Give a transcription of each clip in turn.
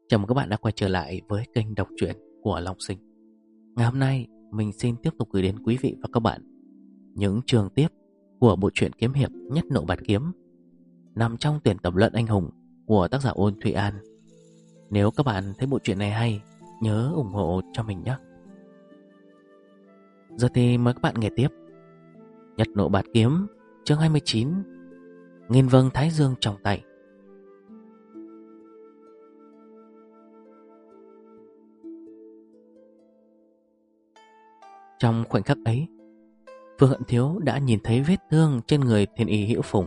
Chào mừng các bạn đã quay trở lại với kênh đọc truyện của Long Sinh. Ngày hôm nay mình xin tiếp tục gửi đến quý vị và các bạn những chương tiếp của bộ truyện kiếm hiệp Nhất Nộ Bạt Kiếm, nằm trong tuyển tập Luận Anh Hùng của tác giả Ôn Thụy An. Nếu các bạn thấy bộ truyện này hay, nhớ ủng hộ cho mình nhé. Giờ thì mời các bạn nghe tiếp Nhất Nộ Bạt Kiếm, chương 29, Nghìn vầng thái dương trong tay. Trong khoảnh khắc ấy, Phương Hận Thiếu đã nhìn thấy vết thương trên người Thiên Y Hữu Phùng.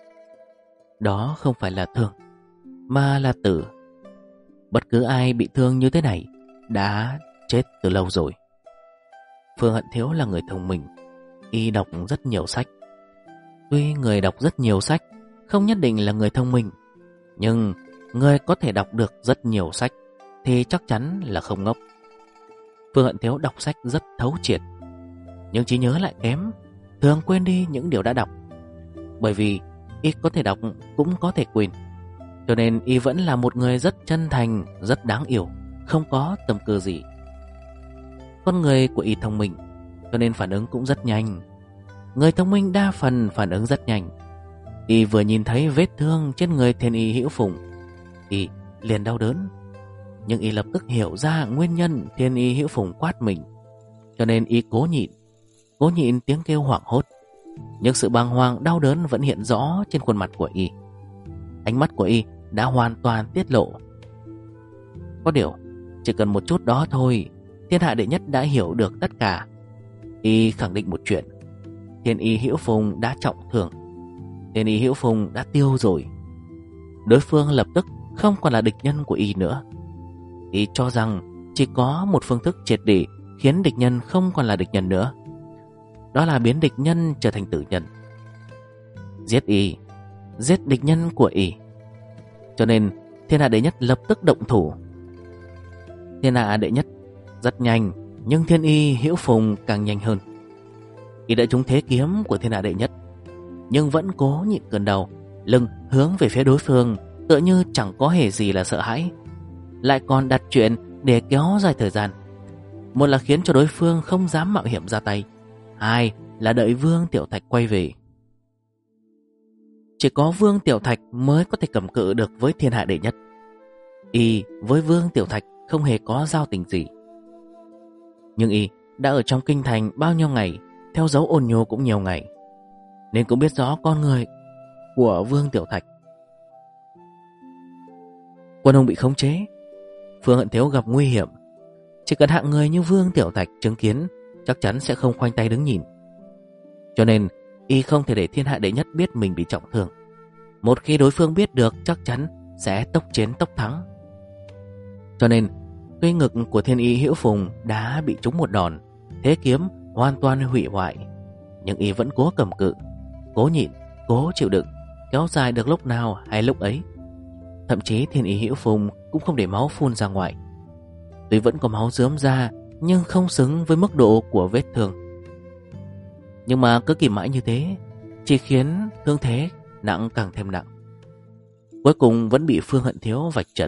Đó không phải là thương, mà là tử. Bất cứ ai bị thương như thế này đã chết từ lâu rồi. Phương Hận Thiếu là người thông minh, y đọc rất nhiều sách. Tuy người đọc rất nhiều sách không nhất định là người thông minh, nhưng người có thể đọc được rất nhiều sách thì chắc chắn là không ngốc. Phương Hận Thiếu đọc sách rất thấu triệt, nhưng trí nhớ lại kém, thường quên đi những điều đã đọc. Bởi vì y có thể đọc cũng có thể quên, cho nên y vẫn là một người rất chân thành, rất đáng yêu, không có tâm cơ gì. Con người của y thông minh, cho nên phản ứng cũng rất nhanh. Người thông minh đa phần phản ứng rất nhanh. Y vừa nhìn thấy vết thương trên người Thiên Y Hữu Phùng, y liền đau đớn. Nhưng y lập tức hiểu ra nguyên nhân Thiên Y Hữu Phùng quát mình, cho nên y cố nhịn tiếng kêu hoảng hốt. Nhưng sự bàng hoàng đau đớn vẫn hiện rõ trên khuôn mặt của y. Ánh mắt của y đã hoàn toàn tiết lộ. Có điều, chỉ cần một chút đó thôi, thiên hạ đệ nhất đã hiểu được tất cả. Y khẳng định một chuyện: Thiên Y Hữu Phùng đã trọng thương, Thiên Y Hữu Phùng đã tiêu rồi. Đối phương lập tức không còn là địch nhân của y nữa. Y cho rằng chỉ có một phương thức triệt để khiến địch nhân không còn là địch nhân nữa, đó là biến địch nhân trở thành tử nhân. Giết y, giết địch nhân của y. Cho nên thiên hạ đệ nhất lập tức động thủ. Thiên hạ đệ nhất rất nhanh, nhưng Thiên Y Hữu Phùng càng nhanh hơn. Y đã trúng thế kiếm của thiên hạ đệ nhất, nhưng vẫn cố nhịn cơn đau, lưng hướng về phía đối phương, tựa như chẳng có hề gì là sợ hãi. Lại còn đặt chuyện để kéo dài thời gian. Một là khiến cho đối phương không dám mạo hiểm ra tay, hai là đợi Vương Tiểu Thạch quay về. Chỉ có Vương Tiểu Thạch mới có thể cầm cự được với thiên hạ đệ nhất. Y với Vương Tiểu Thạch không hề có giao tình gì. Nhưng y đã ở trong kinh thành bao nhiêu ngày, theo dấu ôn nhô cũng nhiều ngày, nên cũng biết rõ con người của Vương Tiểu Thạch. Quân hùng bị khống chế, Phương Hận Thiếu gặp nguy hiểm. Chỉ cần hạng người như Vương Tiểu Thạch chứng kiến, chắc chắn sẽ không khoanh tay đứng nhìn. Cho nên y không thể để thiên hạ đệ nhất biết mình bị trọng thương. Một khi đối phương biết được, chắc chắn sẽ tốc chiến tốc thắng. Cho nên tuy ngực của Thiên Y Hữu Phùng đã bị trúng một đòn, thế kiếm hoàn toàn hủy hoại, nhưng y vẫn cố cầm cự, cố nhịn, cố chịu đựng, kéo dài được lúc nào hay lúc ấy. Thậm chí Thiên Y Hữu Phùng cũng không để máu phun ra ngoài. Tuy vẫn có máu rớm ra, nhưng không xứng với mức độ của vết thương. Nhưng mà cứ kìm mãi như thế, chỉ khiến thương thế nặng càng thêm nặng. Cuối cùng vẫn bị Phương Hận Thiếu vạch trần.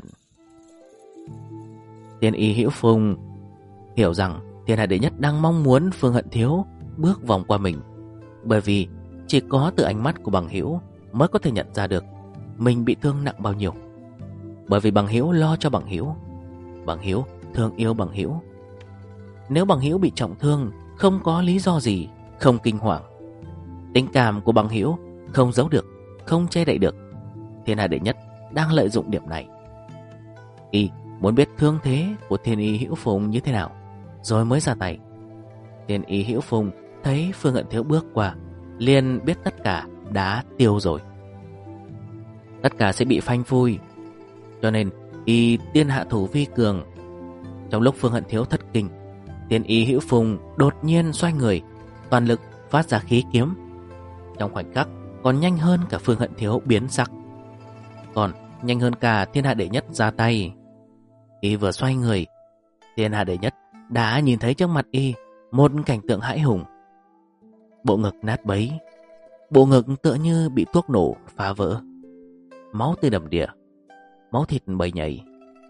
Thiên Y Hữu Phùng hiểu rằng thiên hạ đệ nhất đang mong muốn Phương Hận Thiếu bước vòng qua mình, bởi vì chỉ có từ ánh mắt của bằng hữu mới có thể nhận ra được mình bị thương nặng bao nhiêu. Bởi vì bằng hữu lo cho bằng hữu thương yêu bằng hữu. Nếu bằng hữu bị trọng thương, không có lý do gì, không kinh hoàng, tình cảm của bằng hữu không giấu được, không che đậy được. Thiên hạ đệ nhất đang lợi dụng điểm này. Y muốn biết thương thế của Thiên Y Hữu Phùng như thế nào, rồi mới ra tay. Thiên Y Hữu Phùng thấy Phương Hận Thiếu bước qua, liền biết tất cả đã tiêu rồi, tất cả sẽ bị phanh phui. Cho nên y tiên hạ thủ vi cường. Trong lúc Phương Hận Thiếu thất kinh, Thiên Y Hữu Phùng đột nhiên xoay người, toàn lực phát ra khí kiếm. Trong khoảnh khắc còn nhanh hơn cả Phương Hận Thiếu biến sắc, còn nhanh hơn cả thiên hạ đệ nhất ra tay. Y vừa xoay người, thiên hạ đệ nhất đã nhìn thấy trước mặt y một cảnh tượng hãi hùng. Bộ ngực nát bấy, bộ ngực tựa như bị thuốc nổ phá vỡ, máu tươi đầm đìa, máu thịt bầy nhảy.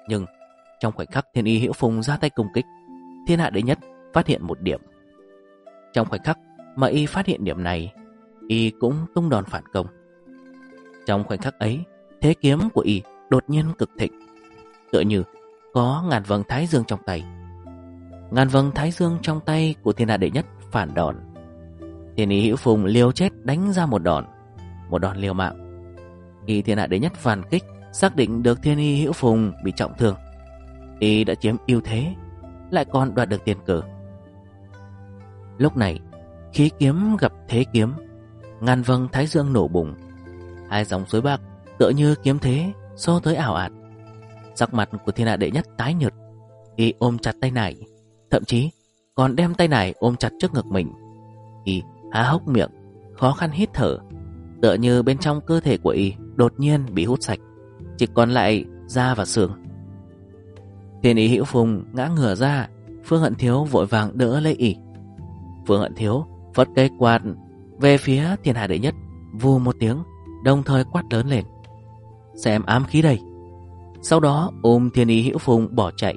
Nhưng trong khoảnh khắc Thiên Y Hữu Phùng ra tay công kích, Thiên Hạ Đệ Nhất phát hiện một điểm. Trong khoảnh khắc mà y phát hiện điểm này, y cũng tung đòn phản công. Trong khoảnh khắc ấy, thế kiếm của y đột nhiên cực thịnh, tựa như có ngàn vầng thái dương trong tay. Ngàn vầng thái dương trong tay của Thiên Hạ Đệ Nhất phản đòn. Thiên Y Hữu Phùng liều chết đánh ra một đòn liều mạng. Khi Thiên Hạ Đệ Nhất phản kích, xác định được Thiên Y Hữu Phùng bị trọng thương, y đã chiếm ưu thế, lại còn đoạt được tiền cờ. Lúc này, khí kiếm gặp thế kiếm, ngàn vầng thái dương nổ bùng, hai dòng suối bạc tựa như kiếm thế xô tới ảo ạt. Sắc mặt của Thiên Hạ Đệ Nhất tái nhợt, y ôm chặt tay nải, thậm chí còn đem tay nải ôm chặt trước ngực mình. Y há hốc miệng, khó khăn hít thở, tựa như bên trong cơ thể của y đột nhiên bị hút sạch, chỉ còn lại da và xương. Thiên Y Hữu Phùng ngã ngửa ra, Phương Hận Thiếu vội vàng đỡ lấy y. Phương Hận Thiếu phất cây quạt về phía Thiên Hạ Đệ Nhất, vù một tiếng, đồng thời quát lớn lên: "Xem ám khí đây!" Sau đó ôm Thiên Y Hữu Phùng bỏ chạy.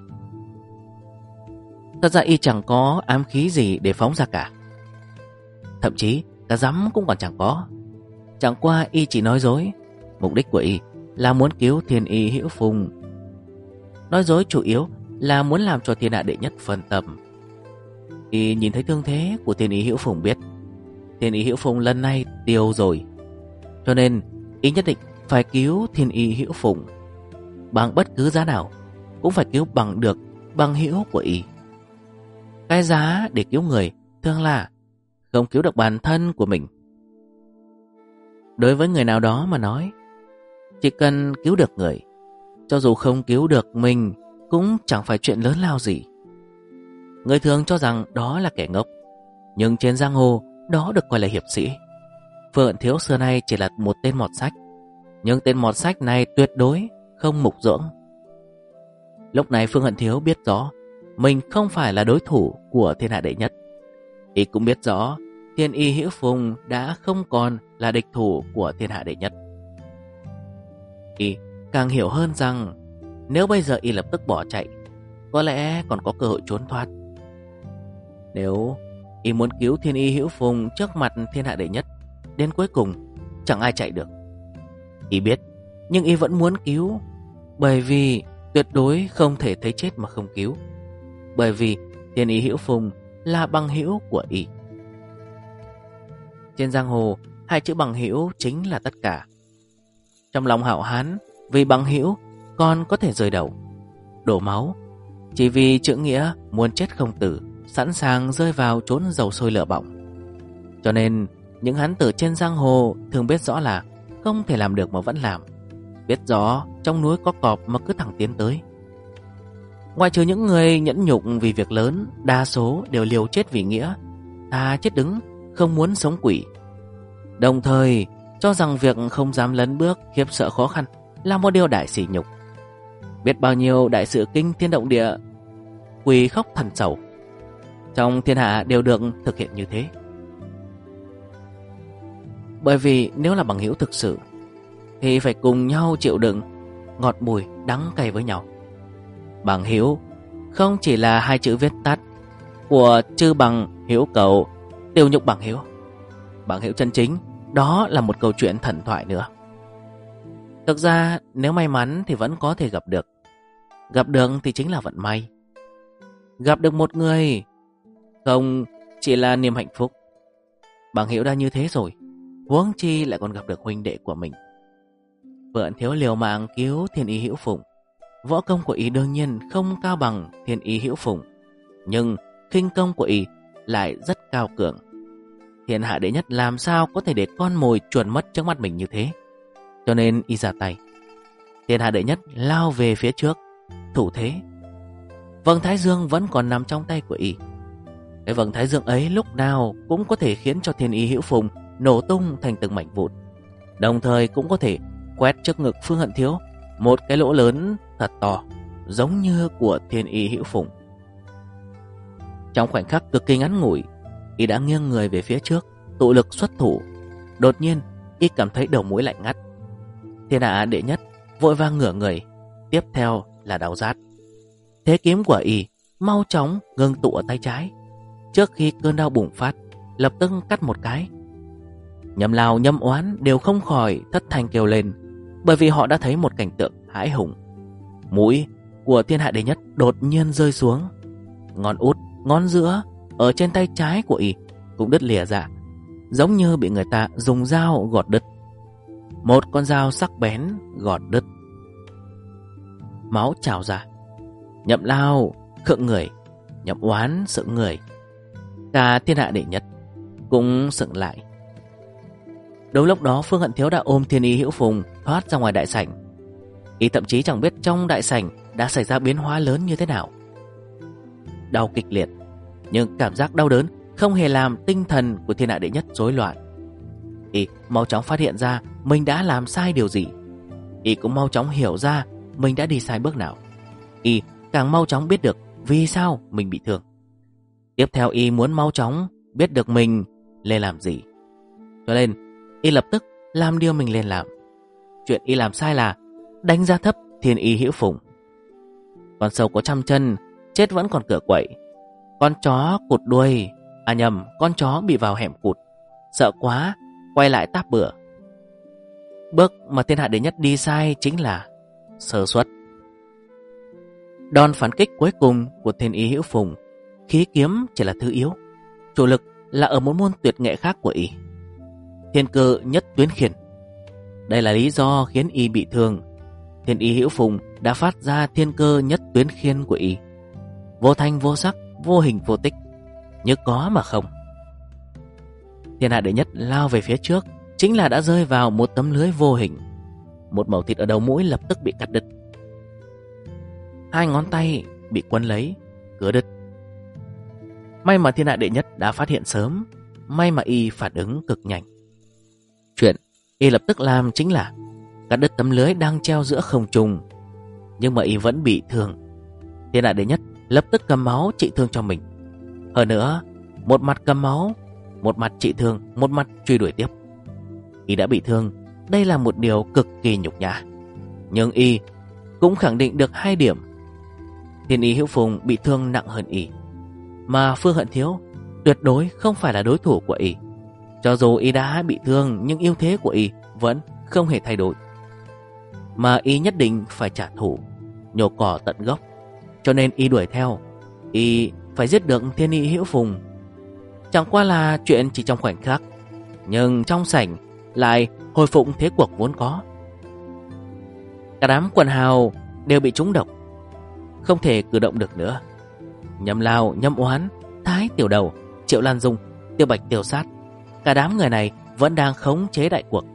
Thật ra y chẳng có ám khí gì để phóng ra cả, thậm chí cả rắm cũng còn chẳng có. Chẳng qua y chỉ nói dối. Mục đích của y là muốn cứu Thiên Y Hữu Phùng. Nói dối chủ yếu là muốn làm cho Thiên Hạ Đệ Nhất phân tâm. Y nhìn thấy thương thế của Thiên Y Hữu Phùng biết Thiên Y Hữu Phùng lần này tiêu rồi, cho nên y nhất định phải cứu Thiên Y Hữu Phùng. Bằng bất cứ giá nào cũng phải cứu bằng được bằng hữu của y. Cái giá để cứu người thường là không cứu được bản thân của mình. Đối với người nào đó mà nói, chỉ cần cứu được người, cho dù không cứu được mình cũng chẳng phải chuyện lớn lao gì. Người thường cho rằng đó là kẻ ngốc, nhưng trên giang hồ đó được coi là hiệp sĩ. Phương Hận Thiếu xưa nay chỉ là một tên mọt sách, nhưng tên mọt sách này tuyệt đối không mục dưỡng. Lúc này Phương Hận Thiếu biết rõ mình không phải là đối thủ của Thiên Hạ Đệ Nhất. Y cũng biết rõ Thiên Y Hữu Phùng đã không còn là địch thủ của Thiên Hạ Đệ Nhất. Y càng hiểu hơn rằng nếu bây giờ y lập tức bỏ chạy, có lẽ còn có cơ hội trốn thoát. Nếu y muốn cứu Thiên Y Hữu Phùng trước mặt Thiên Hạ Đệ Nhất, đến cuối cùng chẳng ai chạy được. Y biết, nhưng y vẫn muốn cứu, bởi vì tuyệt đối không thể thấy chết mà không cứu. Bởi vì Thiên Y Hữu Phùng là bằng hữu của y. Trên giang hồ, hai chữ bằng hữu chính là tất cả. Trong lòng hảo hán, vì bằng hữu còn có thể rời đầu, đổ máu, chỉ vì chữ nghĩa muốn chết không tử, sẵn sàng rơi vào chốn dầu sôi lửa bỏng. Cho nên những hán tử trên giang hồ thường biết rõ là không thể làm được mà vẫn làm, biết rõ trong núi có cọp mà cứ thẳng tiến tới. Ngoại trừ những người nhẫn nhục vì việc lớn, đa số đều liều chết vì nghĩa, thà chết đứng không muốn sống quỷ. Đồng thời cho rằng việc không dám lấn bước, khiếp sợ khó khăn là một điều đại sỉ nhục. Biết bao nhiêu đại sự kinh thiên động địa, quỷ khóc thần sầu, trong thiên hạ đều được thực hiện như thế. Bởi vì nếu là bằng hữu thực sự thì phải cùng nhau chịu đựng ngọt bùi đắng cay với nhau. Bằng hữu không chỉ là hai chữ viết tắt của chư bằng hữu cầu, tiêu nhục bằng hữu. Bằng hữu chân chính đó là một câu chuyện thần thoại nữa. Thực ra nếu may mắn thì vẫn có thể gặp được. Gặp được thì chính là vận may. Gặp được một người không chỉ là niềm hạnh phúc. Bằng hữu đã như thế rồi, huống chi lại còn gặp được huynh đệ của mình. Phương Hận Thiếu liều mạng cứu Thiên Y Hữu Phùng. Võ công của y đương nhiên không cao bằng Thiên Y Hữu Phùng, nhưng khinh công của y lại rất cao cường. Thiên Hạ Đệ Nhất làm sao có thể để con mồi chuồn mất trước mắt mình như thế. Cho nên y ra tay. Thiên Hạ Đệ Nhất lao về phía trước, thủ thế. Vầng thái dương vẫn còn nằm trong tay của y. Cái vầng thái dương ấy lúc nào cũng có thể khiến cho Thiên Y Hữu Phùng nổ tung thành từng mảnh vụn, đồng thời cũng có thể quét trước ngực Phương Hận Thiếu một cái lỗ lớn thật to, giống như của Thiên Y Hữu Phùng. Trong khoảnh khắc cực kỳ ngắn ngủi, y đã nghiêng người về phía trước, tụ lực xuất thủ. Đột nhiên y cảm thấy đầu mũi lạnh ngắt. Thiên Hạ Đệ Nhất vội vàng ngửa người, tiếp theo là đau rát. Thế kiếm của y mau chóng ngưng tụ ở tay trái. Trước khi cơn đau bùng phát, lập tức cắt một cái. Nhâm Lao Nhâm Oán đều không khỏi thất thanh kêu lên, bởi vì họ đã thấy một cảnh tượng hãi hùng. Mũi của thiên hạ đệ nhất đột nhiên rơi xuống. Ngón út, ngón giữa ở trên tay trái của y cũng đứt lìa ra, giống như bị người ta dùng dao gọt đứt. Một con dao sắc bén gọt đứt. Máu trào ra. Nhậm Lao khựng người, Nhậm Oán sững người, cả thiên hạ đệ nhất cũng sững lại. Đúng lúc đó Phương Hận Thiếu đã ôm Thiên Y Hữu Phùng thoát ra ngoài đại sảnh. Y thậm chí chẳng biết trong đại sảnh đã xảy ra biến hóa lớn như thế nào. Đau kịch liệt, nhưng cảm giác đau đớn không hề làm tinh thần của thiên hạ đệ nhất rối loạn. Y mau chóng phát hiện ra mình đã làm sai điều gì. Y cũng mau chóng hiểu ra mình đã đi sai bước nào. Y càng mau chóng biết được vì sao mình bị thương. Tiếp theo Y muốn mau chóng biết được mình nên làm gì. Cho nên Y lập tức làm điều mình nên làm. Chuyện Y làm sai là đánh giá thấp Thiên Y Hữu Phùng. Con sâu có 100 chân, chết vẫn còn cửa quậy. Con chó cụt đuôi, con chó bị vào hẻm cụt, sợ quá quay lại táp bừa. Bước mà thiên hạ đệ nhất đi sai chính là sơ suất. Đòn phản kích cuối cùng của Thiên Y Hữu Phùng, khí kiếm chỉ là thứ yếu, chủ lực là ở một môn tuyệt nghệ khác của Y, Thiên Cơ Nhất Tuyến Khiên. Đây là lý do khiến Y bị thương. Thiên Y Hữu Phùng đã phát ra Thiên Cơ Nhất Tuyến Khiên của Y, vô thanh vô sắc, vô hình vô tích, như có mà không. Thiên hạ đệ nhất lao về phía trước, chính là đã rơi vào một tấm lưới vô hình. Một mẩu thịt ở đầu mũi lập tức bị cắt đứt. 2 ngón tay bị quấn lấy, cứa đứt. May mà thiên hạ đệ nhất đã phát hiện sớm, may mà Y phản ứng cực nhanh. Chuyện Y lập tức làm chính là cắt đứt tấm lưới đang treo giữa không trung. Nhưng mà Y vẫn bị thương. Thiên hạ đệ nhất lập tức cầm máu trị thương cho mình. Hơn nữa, một mặt cầm máu, một mặt trị thương, một mặt truy đuổi tiếp. Y đã bị thương, đây là một điều cực kỳ nhục nhã. Nhưng Y cũng khẳng định được 2 điểm. Thiên Y Hữu Phùng bị thương nặng hơn Y, mà Phương Hận Thiếu tuyệt đối không phải là đối thủ của Y. Cho dù Y đã bị thương, nhưng ưu thế của Y vẫn không hề thay đổi. Mà Y nhất định phải trả thù, nhổ cỏ tận gốc. Cho nên Y đuổi theo. Y phải giết được Thiên Y Hữu Phùng. Chẳng qua là chuyện chỉ trong khoảnh khắc, nhưng trong sảnh lại hồi phục thế cuộc vốn có. Cả đám quần hào đều bị trúng độc, không thể cử động được nữa. Nhâm Lao, Nhâm Oán, Thái Tiểu Đầu, Triệu Lan Dung, Tiêu Bạch Tiêu Sát, cả đám người này vẫn đang khống chế đại cuộc.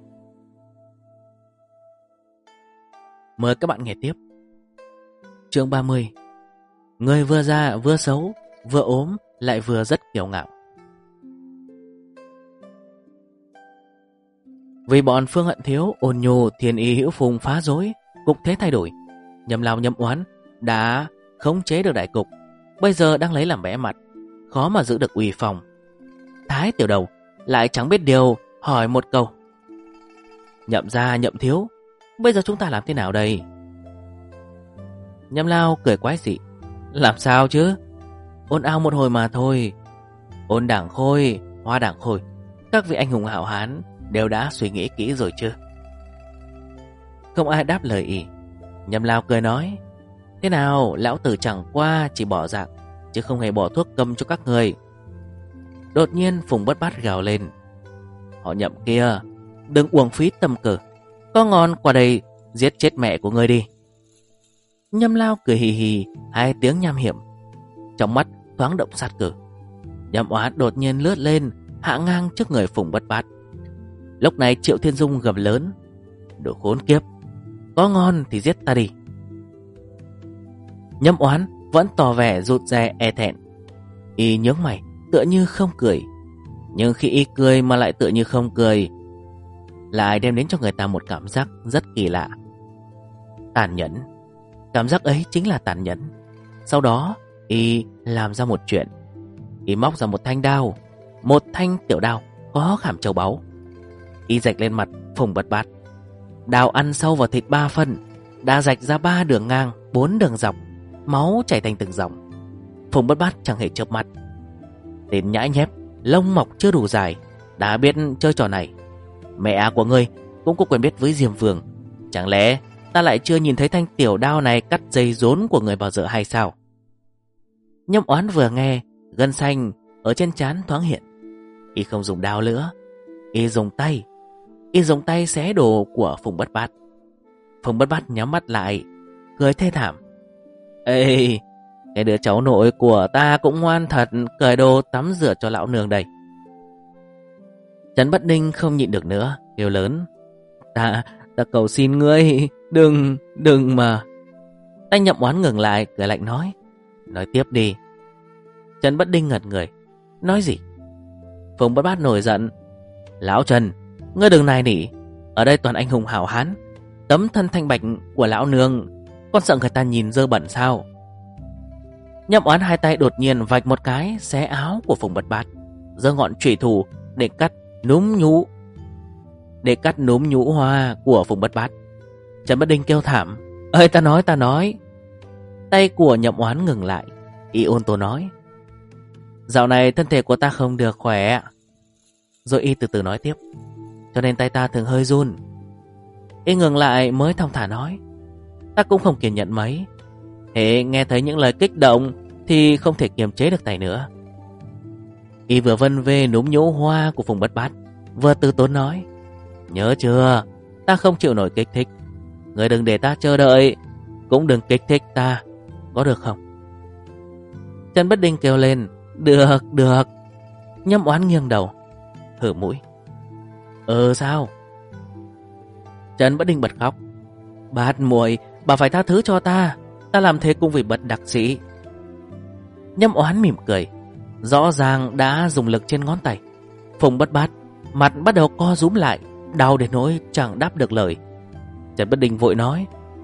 Mời các bạn nghe tiếp. Chương 30. Người vừa già vừa xấu, vừa ốm lại vừa rất kiêu ngạo. Vì bọn Phương Hận Thiếu, Ôn Nhu, Thiên Y Hữu Phùng phá rối, cục thế thay đổi. Nhâm Lao Nhâm Oán đã khống chế được đại cục, bây giờ đang lấy làm bẽ mặt, khó mà giữ được uy phong. Thái Tiểu Đầu lại chẳng biết điều, hỏi một câu: Nhậm gia, Nhậm thiếu, bây giờ chúng ta làm thế nào đây? Nhâm Lao cười quái dị: Làm sao chứ, ôn ào một hồi mà thôi. Ôn Đảng Khôi, Hoa Đảng Khôi, các vị anh hùng hảo hán đều đã suy nghĩ kỹ rồi chứ? Không ai đáp lời Y. Nhâm Lao cười nói: Thế nào, lão tử chẳng qua chỉ bỏ dạng, chứ không hề bỏ thuốc cầm cho các người. Đột nhiên Phùng Bất Bát gào lên: Họ Nhậm kia, đừng uổng phí tâm cơ, có ngon qua đây giết chết mẹ của ngươi đi. Nhâm Lao cười hì hì 2 tiếng nham hiểm, trong mắt thoáng động sát cơ. Nhâm Oán đột nhiên lướt lên, hạ ngang trước người Phùng Bất Bát. Lúc này Triệu Thiên Dung gầm lớn: Đồ khốn kiếp, có ngon thì giết ta đi. Nhâm Oán vẫn tỏ vẻ rụt rè e thẹn. Y nhướng mày tựa như không cười, nhưng khi Y cười mà lại tựa như không cười, lại đem đến cho người ta một cảm giác rất kỳ lạ. Tàn nhẫn. Cảm giác ấy chính là tàn nhẫn. Sau đó Y làm ra một chuyện. Y móc ra một thanh đao, một thanh tiểu đao có khảm châu báu. Y rạch lên mặt Phùng Bất Bát. Đao ăn sâu vào thịt 3 phân, đã rạch ra 3 đường ngang, 4 đường dọc, máu chảy thành từng dòng. Phùng Bất Bát chẳng hề chớp mắt. Tên nhãi nhép, lông mọc chưa đủ dài, đã biết chơi trò này. Mẹ của ngươi cũng có quen biết với Diêm Vương. Chẳng lẽ ta lại chưa nhìn thấy thanh tiểu đao này cắt dây rốn của người bao giờ hay sao? Nhâm Oán vừa nghe, gân xanh ở trên trán thoáng hiện. Y không dùng đao nữa, y dùng tay. Y dùng tay xé đồ của Phùng Bất Bát. Phùng Bất Bát nhắm mắt lại, cười thê thảm. Ê, cái đứa cháu nội của ta cũng ngoan thật, cởi đồ tắm rửa cho lão nương đây. Trấn Bất Ninh không nhịn được nữa, kêu lớn. Ta cầu xin ngươi, đừng mà. Tay Nhậm Oán ngừng lại, cười lạnh nói. Nói tiếp đi. Trấn Bất Ninh ngẩn người. Nói gì? Phùng Bất Bát nổi giận. Lão Trần, ngươi đừng nài nỉ. Ở đây toàn anh hùng hảo hán, tấm thân thanh bạch của lão nương, con sợ người ta nhìn dơ bẩn sao? Nhậm Oán hai tay đột nhiên vạch một cái, xé áo của Phùng Bất Bát, giơ ngọn chủy thủ để cắt núm nhũ hoa của Phùng Bất Bát. Trấn Bất Ninh kêu thảm. Ơi ta nói. Tay của Nhậm Oán ngừng lại, y ôn tồn nói. Dạo này thân thể của ta không được khỏe. Rồi y từ từ nói tiếp. Cho nên tay ta thường hơi run. Y ngừng lại mới thong thả nói. Ta cũng không kiên nhẫn mấy. Thế nghe thấy những lời kích động thì không thể kiềm chế được tay nữa. Y vừa vân về núm nhũ hoa của Phùng Bất Bát, vừa từ tốn nói. Nhớ chưa, ta không chịu nổi kích thích. Người đừng để ta chờ đợi, cũng đừng kích thích ta, có được không? Trấn Bất Ninh kêu lên. Được. Nhâm Oán nghiêng đầu, hử mũi. Sao? Trấn Bất Ninh bật khóc. Bát muội, bà phải tha thứ cho ta. Ta làm thế cũng vì bất đắc dĩ. Nhâm Oán mỉm cười. Rõ ràng đã dùng lực trên ngón tay. Phùng Bất Bát mặt bắt đầu co rúm lại, đau đến nỗi chẳng đáp được lời. Trấn Bất Ninh vội nói.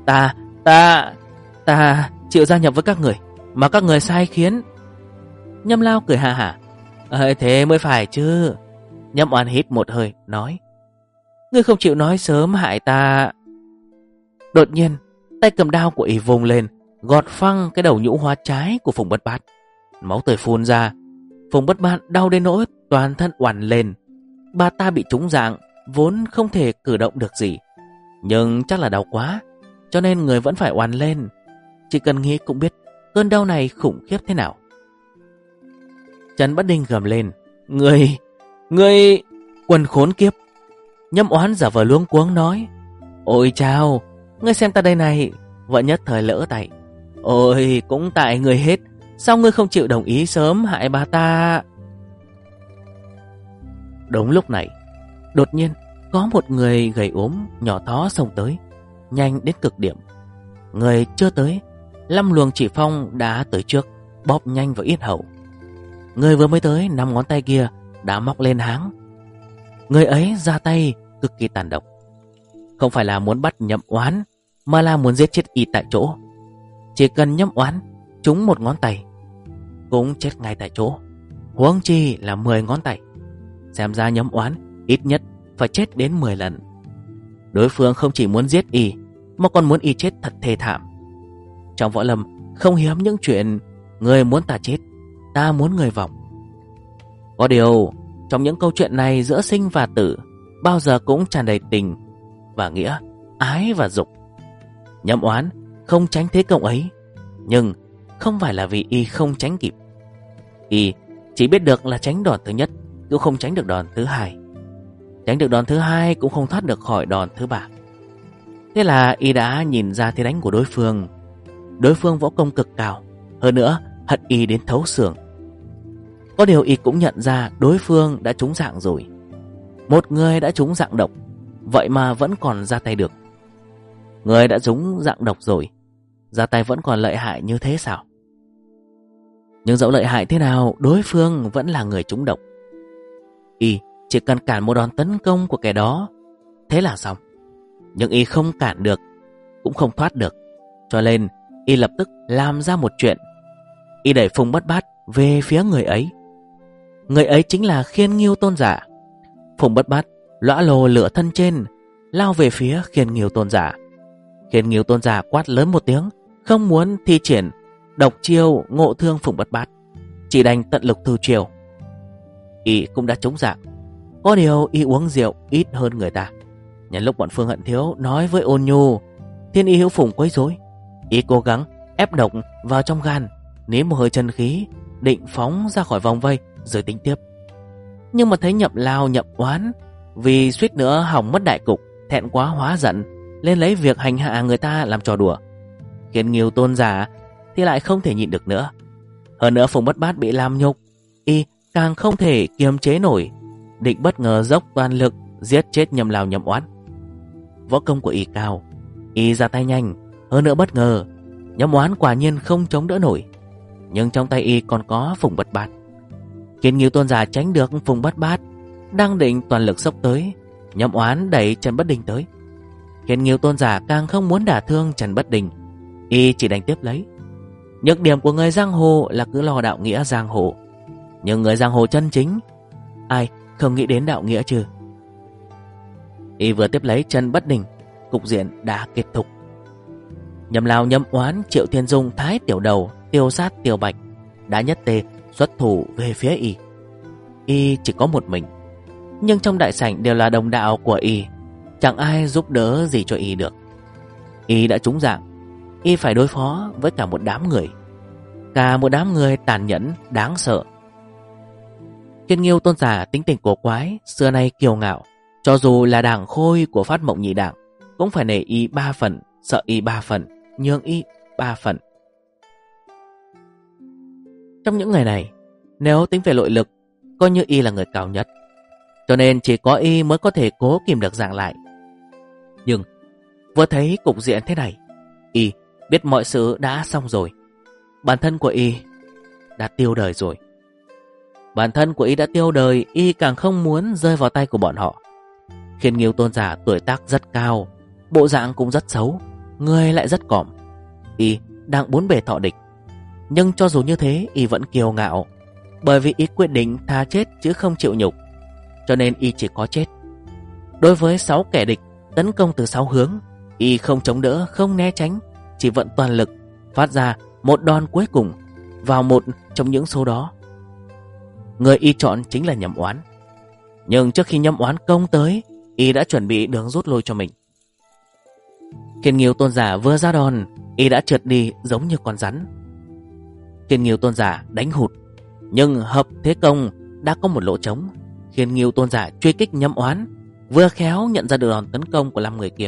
Ta chịu gia nhập với các người, mà các người sai khiến. Nhâm Lao cười ha hả. Thế mới phải chứ. Nhâm Oán hít một hơi nói. Ngươi không chịu nói sớm hại ta. Đột nhiên tay cầm đao của y vùng lên, gọt phăng cái đầu nhũ hoa trái của Phùng Bất Bát. Máu tươi phun ra. Phùng Bất Bát đau đến nỗi toàn thân oằn lên. Bà ta bị trúng dạng, vốn không thể cử động được gì, nhưng chắc là đau quá, cho nên người vẫn phải oằn lên. Chỉ cần nghĩ cũng biết cơn đau này khủng khiếp thế nào. Trấn Bất Ninh gầm lên. Ngươi quần khốn kiếp. Nhâm Oán giả vờ luống cuống nói. Ôi chao, ngươi xem ta đây này, vẫn nhất thời lỡ tay. Ôi, cũng tại ngươi hết. Sao ngươi không chịu đồng ý sớm hại bà ta? Đúng lúc này, đột nhiên có một người gầy ốm nhỏ thó xông tới, nhanh đến cực điểm. Người chưa tới, 5 luồng chỉ phong đã tới trước, bóp nhanh vào yết hầu. Người vừa mới tới, 5 ngón tay kia đã móc lên háng. Người ấy ra tay cực kỳ tàn độc, không phải là muốn bắt Nhậm Oán, mà là muốn giết chết y tại chỗ. Chỉ cần Nhậm Oán trúng một ngón tay cũng chết ngay tại chỗ, huống chi là 10 ngón tay. Xem ra Nhậm Oán ít nhất phải chết đến 10 lần. Đối phương không chỉ muốn giết y, mà còn muốn y chết thật thê thảm. Trong võ lâm không hiếm những chuyện người muốn ta chết, ta muốn người vong. Có điều trong những câu chuyện này, giữa sinh và tử bao giờ cũng tràn đầy tình và nghĩa, ái và dục. Nhậm Oán không tránh thế công ấy, nhưng không phải là vì y không tránh kịp. Y chỉ biết được là tránh đòn thứ nhất, cũng không tránh được đòn thứ hai. Tránh được đòn thứ hai cũng không thoát được khỏi đòn thứ ba. Thế là y đã nhìn ra thế đánh của đối phương. Đối phương võ công cực cao, hơn nữa hận y đến thấu xương. Có điều y cũng nhận ra đối phương đã trúng dạng rồi. Một người đã trúng dạng độc, vậy mà vẫn còn ra tay được. Người đã trúng dạng độc rồi, ra tay vẫn còn lợi hại như thế sao? Nhưng dẫu lợi hại thế nào, đối phương vẫn là người trúng độc. Y chỉ cần cản một đòn tấn công của kẻ đó, thế là xong. Nhưng y không cản được, cũng không thoát được, cho nên y lập tức làm ra một chuyện. Y đẩy Phùng Bất Bát về phía người ấy. Người ấy chính là Khiên Nghiêu Tôn giả. Phùng Bất Bát lõa lồ lửa thân trên, lao về phía Khiên Nghiêu Tôn giả. Khiến Nghiêu Tôn giả quát lớn một tiếng, không muốn thi triển độc chiêu ngộ thương Phùng Bất Bát, chỉ đành tận lực thư chiêu. Y cũng đã trúng dạng, có điều y uống rượu ít hơn người ta. Nhân lúc bọn Phương Hận Thiếu nói với ôn nhu Thiên Y Hữu Phùng quấy rối, y cố gắng ép độc vào trong gan, nếm một hơi chân khí, định phóng ra khỏi vòng vây rồi tính tiếp. Nhưng mà thấy Nhậm Lao Nhậm Oán vì suýt nữa hỏng mất đại cục, thẹn quá hóa giận, lên lấy việc hành hạ người ta làm trò đùa. Khiến Nghiêu Tôn giả thì lại không thể nhịn được nữa. Hơn nữa Phùng Bất Bát bị làm nhục, y càng không thể kiềm chế nổi, định bất ngờ dốc toàn lực giết chết Nhậm Lao Nhậm Oán. Võ công của y cao, y ra tay nhanh, hơn nữa bất ngờ Nhậm Oán quả nhiên không chống đỡ nổi. Nhưng trong tay y còn có Phùng Bất Bát. Khiến Nghiêu Tôn giả tránh được Phùng Bất Bát đang định toàn lực xốc tới, Nhậm Oán đẩy Trần Bất Đình tới. Khiến Nghiêu Tôn giả càng không muốn đả thương Trần Bất Đình, y chỉ đành tiếp lấy. Nhược điểm của người giang hồ là cứ lo đạo nghĩa giang hồ, nhưng người giang hồ chân chính ai không nghĩ đến đạo nghĩa chứ. Y vừa tiếp lấy Trần Bất Đình, cục diện đã kết thúc. Nhậm Lao Nhậm Oán, Triệu Thiên Dung, Thái Tiểu Đầu, Tiêu Sát, Tiêu Bạch đã nhất tề xuất thủ về phía y. Y chỉ có một mình, nhưng trong đại sảnh đều là đồng đạo của y, chẳng ai giúp đỡ gì cho y được. Y đã trúng dạng, y phải đối phó với cả một đám người, cả một đám người tàn nhẫn đáng sợ. Thiên Nghiêu Tôn giả tính tình cổ quái, xưa nay kiêu ngạo, cho dù là đảng khôi của Phát Mộng Nhị Đảng cũng phải nể y 3 phần, sợ y 3 phần, nhường y 3 phần. Trong những ngày này, nếu tính về nội lực, coi như y là người cao nhất, cho nên chỉ có y mới có thể cố kìm được dạng lại. Nhưng vừa thấy cục diện thế này, y biết mọi sự đã xong rồi. Bản thân của y đã tiêu đời rồi. Bản thân của y đã tiêu đời, y càng không muốn rơi vào tay của bọn họ. Khiến Nghiêu Tôn giả tuổi tác rất cao, bộ dạng cũng rất xấu, người lại rất còm. Y đang bốn bề thọ địch, nhưng cho dù như thế y vẫn kiêu ngạo, bởi vì y quyết định tha chết chứ không chịu nhục, cho nên y chỉ có chết. Đối với 6 kẻ địch tấn công từ 6 hướng, y không chống đỡ, không né tránh, chỉ vận toàn lực phát ra một đòn cuối cùng vào một trong những số đó. Người y chọn chính là Nhậm Oán. Nhưng trước khi Nhậm Oán công tới, y đã chuẩn bị đường rút lui cho mình. Thiên Nghiêu Tôn giả vừa ra đòn, y đã trượt đi giống như con rắn. Thiên Nghiêu Tôn giả đánh hụt, nhưng hợp thế công đã có một lỗ trống. Thiên Nghiêu Tôn giả truy kích Nhậm Oán, vừa khéo nhận ra được đòn tấn công của 5 người kia.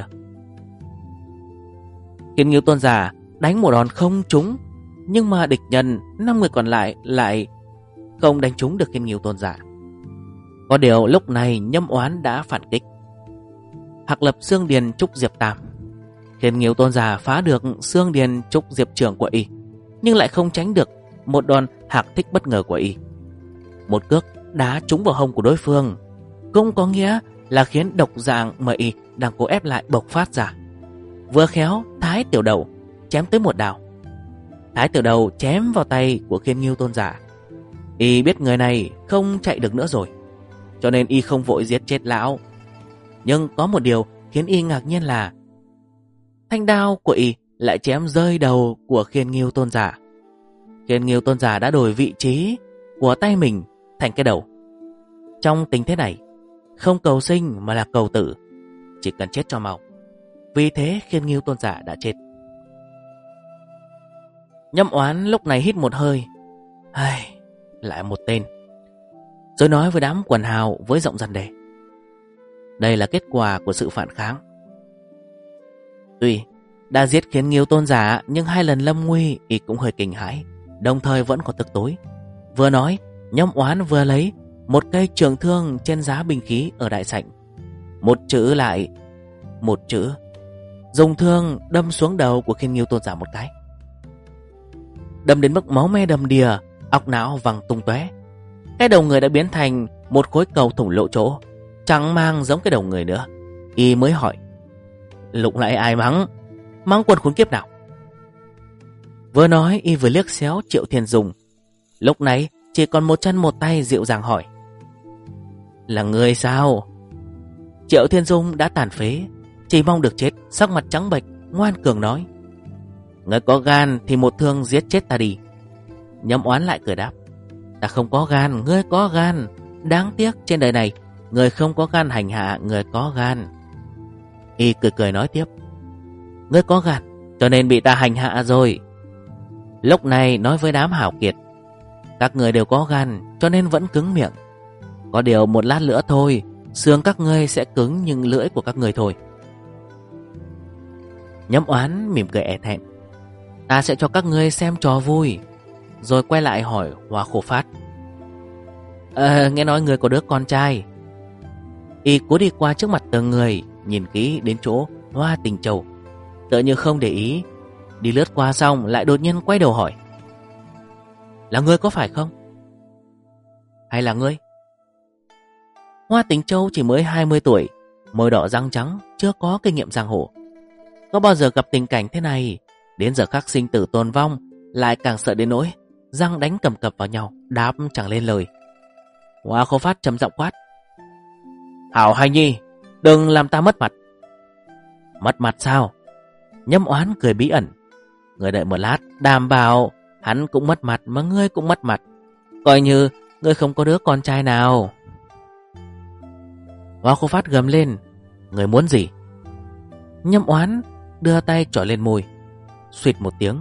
Thiên Nghiêu Tôn giả đánh một đòn không trúng, nhưng mà địch nhân 5 người còn lại không đánh trúng được Thiên Nghiêu Tôn giả. Có điều lúc này Nhậm Oán đã phản kích, Hạc Lập Xương Điền Trúc Diệp Tam. Thiên Nghiêu Tôn giả phá được Xương Điền Trúc Diệp trưởng của y, nhưng lại không tránh được một đòn hạc thích bất ngờ của y. Một cước đá trúng vào hông của đối phương, cũng có nghĩa là khiến độc dạng mà y đang cố ép lại bộc phát ra. Vừa khéo Thái Tiểu Đầu chém tới một đao. Thái Tiểu Đầu chém vào tay của Thiên Nghiêu Tôn giả. Y biết người này không chạy được nữa rồi, cho nên y không vội giết chết lão. Nhưng có một điều khiến y ngạc nhiên là thanh đao của y lại chém rơi đầu của Thiên Nghiêu Tôn giả. Thiên Nghiêu Tôn giả đã đổi vị trí của tay mình thành cái đầu. Trong tình thế này, không cầu sinh mà là cầu tử, chỉ cần chết cho mau. Vì thế Thiên Nghiêu Tôn giả đã chết. Nhậm Oán lúc này hít một hơi, lại một tên, rồi nói với đám quần hào với giọng răn đề: đây là kết quả của sự phản kháng. Tuy đã giết Thiên Nghiêu Tôn giả, nhưng 2 lần lâm nguy y cũng hơi kinh hãi, đồng thời vẫn còn tức tối. Vừa nói, Nhậm Oán vừa lấy một cây trường thương trên giá binh khí ở đại sảnh, một chữ dùng thương đâm xuống đầu của Thiên Nghiêu Tôn giả một cái, đâm đến mức máu me đầm đìa, óc não văng tung tóe. Cái đầu người đã biến thành một khối cầu thủng lộ chỗ, chẳng mang giống cái đầu người nữa. Y mới hỏi: lúc nãy ai mắng quân khốn kiếp nào? Vừa nói y vừa liếc xéo Triệu Thiên Dung, lúc này chỉ còn một chân một tay, dịu dàng hỏi: là người sao? Triệu Thiên Dung đã tàn phế, chỉ mong được chết, sắc mặt trắng bệch, ngoan cường nói: Ngươi có gan thì một thương giết chết ta đi. Nhâm Oán lại cười đáp: Ta không có gan, ngươi có gan. Đáng tiếc trên đời này người không có gan hành hạ người có gan. Y cười cười nói tiếp: Ngươi có gan cho nên bị ta hành hạ rồi. Lúc này nói với đám hảo kiệt: Các người đều có gan cho nên vẫn cứng miệng. Có điều một lát nữa thôi, xương các ngươi sẽ cứng nhưng lưỡi của các người thôi. Nhâm Oán mỉm cười ẻ thẹn: Ta sẽ cho các ngươi xem trò vui. Rồi quay lại hỏi Hoa Khô Phát: Nghe nói người có đứa con trai. Y cố đi qua trước mặt từng người, nhìn kỹ đến chỗ Hoa Tình Châu, tựa như không để ý. Đi lướt qua xong lại đột nhiên quay đầu hỏi: Là ngươi có phải không? Hay là ngươi? Hoa Tình Châu chỉ mới 20 tuổi, môi đỏ răng trắng, chưa có kinh nghiệm giang hồ. Có bao giờ gặp tình cảnh thế này, đến giờ khắc sinh tử tồn vong lại càng sợ đến nỗi răng đánh cầm cập vào nhau, đáp chẳng lên lời. Hoa Khô Phát trầm giọng quát: Hảo Hài Nhi, đừng làm ta mất mặt. Mất mặt sao? Nhâm Oán cười bí ẩn: Ngươi đợi một lát, đảm bảo hắn cũng mất mặt mà ngươi cũng mất mặt, coi như ngươi không có đứa con trai nào. Hoa Khô Phát gầm lên: Ngươi muốn gì? Nhâm Oán đưa tay trỏ lên môi, suýt một tiếng: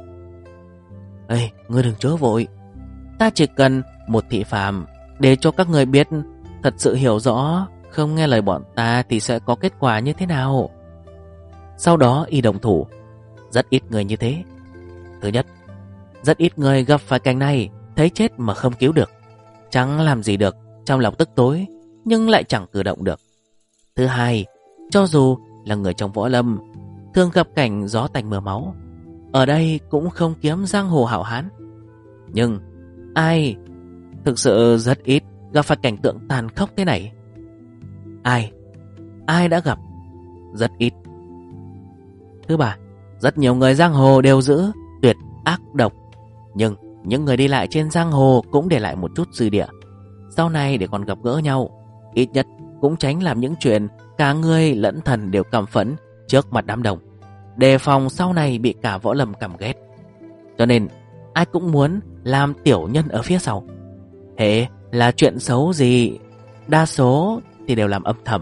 Ê, ngươi đừng chớ vội. Ta chỉ cần một thị phạm để cho các người biết thật sự hiểu rõ, không nghe lời bọn ta thì sẽ có kết quả như thế nào. Sau đó y đồng thủ. Rất ít người như thế. Thứ nhất, rất ít người gặp phải cảnh này, thấy chết mà không cứu được, chẳng làm gì được, trong lòng tức tối nhưng lại chẳng cử động được. Thứ hai, cho dù là người trong võ lâm, thường gặp cảnh gió tanh mưa máu, ở đây cũng không kiếm giang hồ hảo hán. Nhưng ai, thực sự rất ít gặp phải cảnh tượng tàn khốc thế này. Ai đã gặp? Rất ít. Thứ ba, rất nhiều người giang hồ đều giữ tuyệt ác độc, nhưng những người đi lại trên giang hồ cũng để lại một chút dư địa. Sau này để còn gặp gỡ nhau, ít nhất cũng tránh làm những chuyện cả người lẫn thần đều căm phẫn trước mặt đám đông, đề phòng sau này bị cả võ lâm căm ghét. Cho nên ai cũng muốn làm tiểu nhân ở phía sau. Hễ là chuyện xấu gì, đa số thì đều làm âm thầm.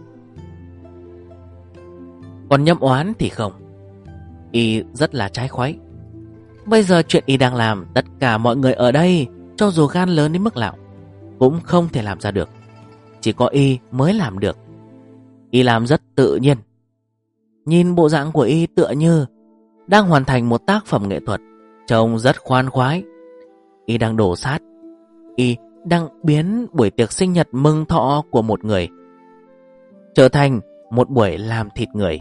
Còn Nhâm Oán thì không. Y rất là trái khoái. Bây giờ chuyện y đang làm, tất cả mọi người ở đây, cho dù gan lớn đến mức nào, cũng không thể làm ra được. Chỉ có y mới làm được. Y làm rất tự nhiên. Nhìn bộ dạng của y tựa như đang hoàn thành một tác phẩm nghệ thuật, trông rất khoan khoái. Y đang đổ sát. Y đang biến buổi tiệc sinh nhật mừng thọ của một người trở thành một buổi làm thịt người.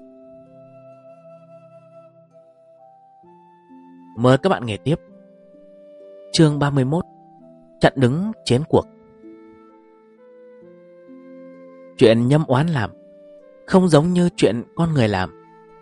Mời các bạn nghe tiếp. Chương 31: Chặn đứng chiến cuộc. Chuyện Nhâm Oán làm không giống như chuyện con người làm.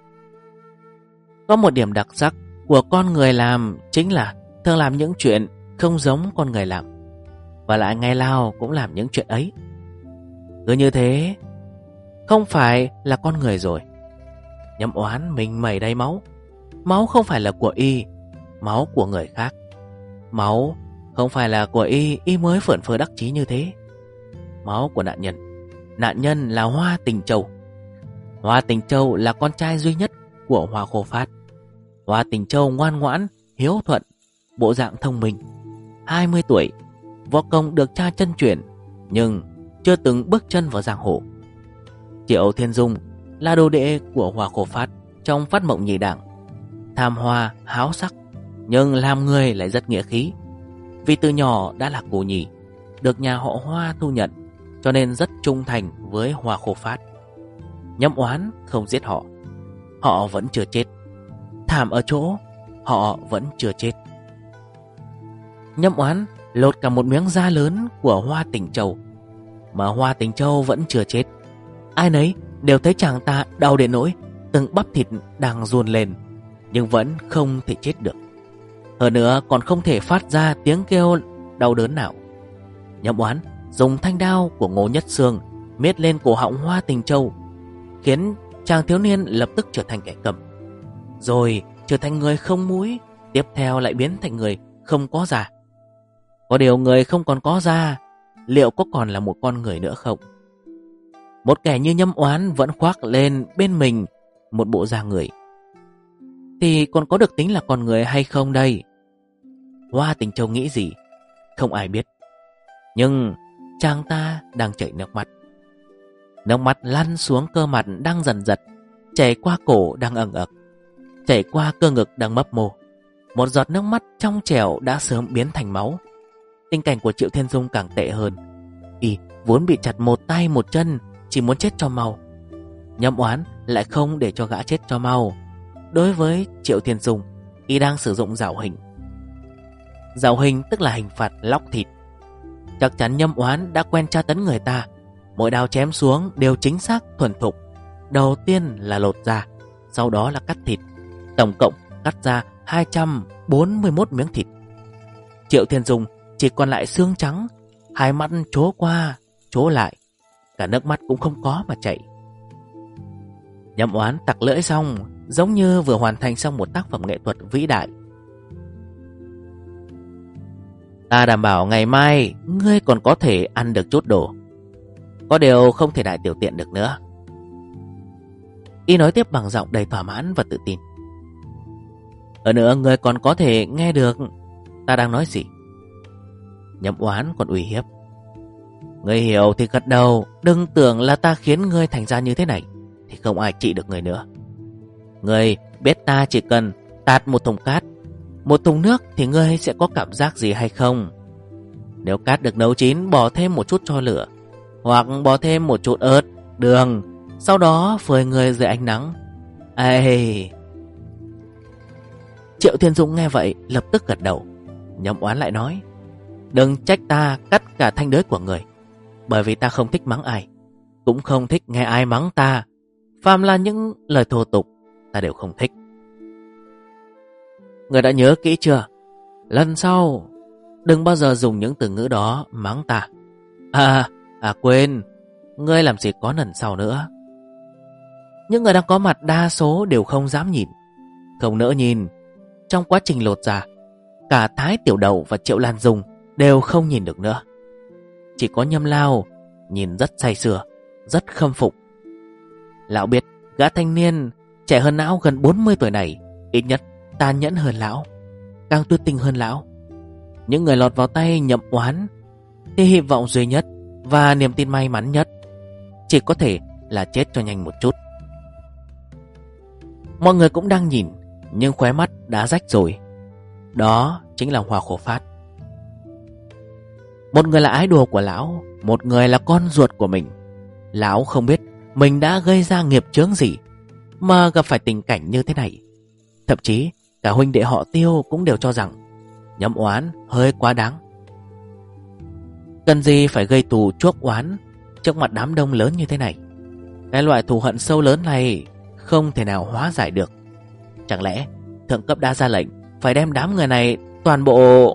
Có một điểm đặc sắc của con người làm chính là thường làm những chuyện không giống con người làm, và lại ngày nào cũng làm những chuyện ấy. Cứ như thế không phải là con người rồi. Nhâm Oán mình mẩy đầy máu. Máu không phải là của y, máu của người khác. Máu không phải là của y, y mới phởn phơ đắc chí như thế. Máu của nạn nhân. Nạn nhân là Hoa Tình Châu. Hoa Tình Châu là con trai duy nhất của Hoa Khô Phát. Hoa Tình Châu ngoan ngoãn, hiếu thuận, bộ dạng thông minh, 20 tuổi, võ công được cha chân truyền, nhưng chưa từng bước chân vào giang hồ. Triệu Thiên Dung là đồ đệ của Hoa Khô Phát trong Phát Mộng Nhị Đảng. Tham hoa, háo sắc, nhưng làm người lại rất nghĩa khí. Vì từ nhỏ đã là cô nhì, được nhà họ Hoa thu nhận, cho nên rất trung thành với Hoa Khô Phát. Nhâm Oán không giết họ, họ vẫn chưa chết. Thảm ở chỗ họ vẫn chưa chết. Nhâm Oán lột cả một miếng da lớn của Hoa Tình Châu, mà Hoa Tình Châu vẫn chưa chết. Ai nấy đều thấy chàng ta đau đến nỗi từng bắp thịt đang run lên, nhưng vẫn không thể chết được. Hơn nữa còn không thể phát ra tiếng kêu đau đớn nào. Nhâm Oán dùng thanh đao của Ngô Nhất Xương miết lên cổ họng Hoa Tình Châu, khiến chàng thiếu niên lập tức trở thành kẻ cầm, rồi trở thành người không mũi, tiếp theo lại biến thành người không có da. Có điều người không còn có da, liệu có còn là một con người nữa không? Một kẻ như Nhâm Oán vẫn khoác lên bên mình một bộ da người, thì còn có được tính là con người hay không đây? Hoa Tình Châu nghĩ gì? Không ai biết. Nhưng chàng ta đang chảy nước mắt. Nước mắt lăn xuống cơ mặt đang dần giật, chảy qua cổ đang ẩn ực, chảy qua cơ ngực đang mấp mô. Một giọt nước mắt trong trẻo đã sớm biến thành máu. Tình cảnh của Triệu Thiên Dung càng tệ hơn. Y vốn bị chặt một tay một chân, chỉ muốn chết cho mau. Nhâm Oán lại không để cho gã chết cho mau. Đối với Triệu Thiên Dung, y đang sử dụng giảo hình. Giảo hình tức là hình phạt lóc thịt. Chắc chắn Nhâm Oán đã quen tra tấn người ta. Mỗi đao chém xuống đều chính xác thuần thục. Đầu tiên là lột da, sau đó là cắt thịt. Tổng cộng cắt ra 241 miếng thịt. Triệu Thiên Dung chỉ còn lại xương trắng, hai mắt trố qua trố lại, cả nước mắt cũng không có mà chảy. Nhâm Oán tặc lưỡi xong, giống như vừa hoàn thành xong một tác phẩm nghệ thuật vĩ đại. Ta đảm bảo ngày mai ngươi còn có thể ăn được chút đồ, có điều không thể đại tiểu tiện được nữa. Y nói tiếp bằng giọng đầy thỏa mãn và tự tin. Ở nữa ngươi còn có thể nghe được ta đang nói gì. Nhâm Oán còn uy hiếp. Ngươi hiểu thì gật đầu, đừng tưởng là ta khiến ngươi thành ra như thế này thì không ai trị được ngươi nữa. Ngươi biết ta chỉ cần tạt một thùng cát, một thùng nước thì ngươi sẽ có cảm giác gì hay không? Nếu cát được nấu chín, bỏ thêm một chút tro lửa, hoặc bỏ thêm một chút ớt, đường, sau đó phơi ngươi dưới ánh nắng. Ê! Triệu Thiên Dung nghe vậy lập tức gật đầu. Nhâm Oán lại nói, đừng trách ta cắt cả thanh đới của người, bởi vì ta không thích mắng ai, cũng không thích nghe ai mắng ta. Phàm là những lời thô tục ta đều không thích. Người đã nhớ kỹ chưa? Lần sau đừng bao giờ dùng những từ ngữ đó mắng ta. Quên, ngươi làm gì có lần sau nữa. Những người đang có mặt đa số đều không dám nhìn, không nỡ nhìn. Trong quá trình lột da, cả Thái Tiểu Đầu và Triệu Lan Dung đều không nhìn được nữa. Chỉ có Nhâm Lao nhìn rất say sưa, rất khâm phục. Lão biết gã thanh niên trẻ hơn lão gần 40 tuổi này ít nhất tàn nhẫn hơn lão, càng tuyệt tình hơn lão. Những người lọt vào tay Nhâm Oán thì hy vọng duy nhất và niềm tin may mắn nhất chỉ có thể là chết cho nhanh một chút. Mọi người cũng đang nhìn, nhưng khóe mắt đã rách rồi. Đó chính là Hoa Khổ Phát. Một người là ái đồ của lão, một người là con ruột của mình. Lão không biết mình đã gây ra nghiệp chướng gì mà gặp phải tình cảnh như thế này. Thậm chí cả huynh đệ họ Tiêu cũng đều cho rằng Nhâm Oán hơi quá đáng. Cần gì phải gây thù chuốc oán trước mặt đám đông lớn như thế này. Cái loại thù hận sâu lớn này không thể nào hóa giải được. Chẳng lẽ thượng cấp đã ra lệnh phải đem đám người này toàn bộ...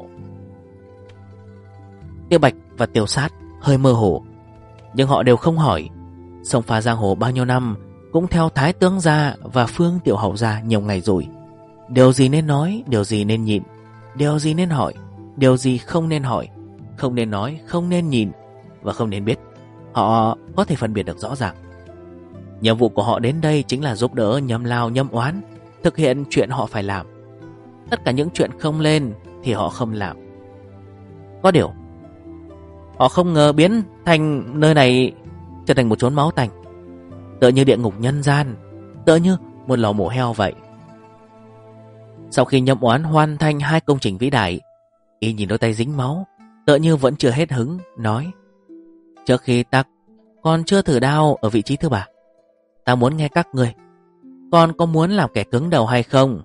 Tiêu Bạch và Tiêu Sát hơi mơ hồ, nhưng họ đều không hỏi. Sông pha giang hồ bao nhiêu năm cũng theo Thái Tướng gia và Phương Tiểu Hầu gia nhiều ngày rồi. Điều gì nên nói, điều gì nên nhịn, điều gì nên hỏi, điều gì không nên hỏi, không nên nói, không nên nhìn và không nên biết. Họ có thể phân biệt được rõ ràng. Nhiệm vụ của họ đến đây chính là giúp đỡ Nhâm Lao, Nhâm Oán thực hiện chuyện họ phải làm. Tất cả những chuyện không lên thì họ không làm. Có điều họ không ngờ biến thành nơi này trở thành một chốn máu tanh, tựa như địa ngục nhân gian, tựa như một lò mổ heo vậy. Sau khi Nhâm Oán hoàn thành 2 công trình vĩ đại, y nhìn đôi tay dính máu, tựa như vẫn chưa hết hứng, nói: trước khi ta còn chưa thử đao ở vị trí thứ 3, ta muốn nghe các người còn có muốn làm kẻ cứng đầu hay không.